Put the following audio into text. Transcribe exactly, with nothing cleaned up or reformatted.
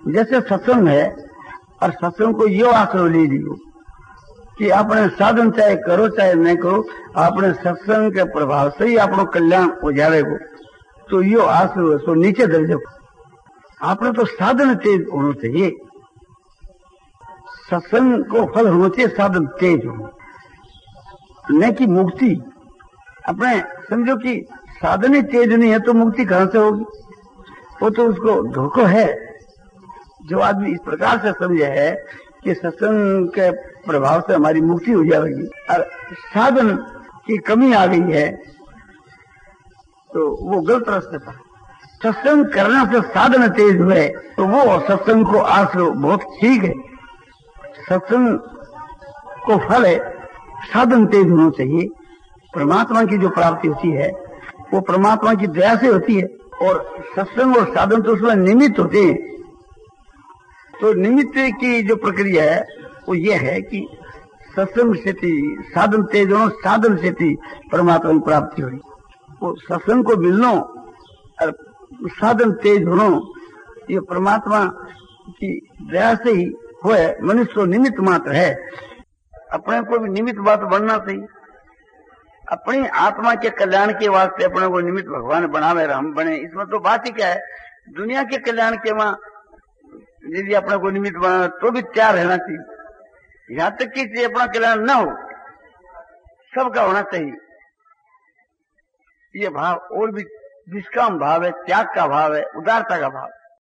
जैसे सत्संग है और सत्संग को यो आश्रय ले लियो कि आपने साधन चाहे करो चाहे नहीं करो, आपने सत्संग के प्रभाव से ही आपको कल्याण हो जाएगा। तो यो आश्रय सो नीचे दर्जे आपने तो साधन तेज होना चाहिए, सत्संग को फल होना चाहिए, साधन तेज हो न कि मुक्ति। अपने समझो कि साधन ही तेज नहीं है तो मुक्ति कहां से होगी? वो तो उसको धोखा है। जो आदमी इस प्रकार से समझे है कि सत्संग के प्रभाव से हमारी मुक्ति हो जाएगी और साधन की कमी आ गई है, तो वो गलत रास्ते पर। सत्संग करने से साधन तेज हुए तो वो सत्संग को आश्रय बहुत ठीक है। सत्संग को फल है, साधन तेज होना चाहिए। परमात्मा की जो प्राप्ति होती है वो परमात्मा की दया से होती है, और सत्संग और साधन तो उसमें निमित्त होते हैं। तो निमित्त की जो प्रक्रिया है वो ये है कि सत्संग से साधन तेज होना, साधन से परमात्मा की प्राप्ति हुई। वो सत्संग को मिलना और साधन तेज होना ये परमात्मा की दया से ही हुए। मनुष्य को निमित्त मात्र है, अपने को भी निमित्त बात बनना चाहिए। अपनी आत्मा के कल्याण के वास्ते अपने को निमित्त भगवान बनावे और हम बने। इसमें तो बात ही क्या है, दुनिया के कल्याण के वहां यदि अपने को निमित्त बनाना तो भी तैयार रहना चाहिए। यहां तक कि अपना कल्याण न हो, सबका होना चाहिए। ये भाव और भी निष्काम भाव है, त्याग का भाव है, उदारता का भाव।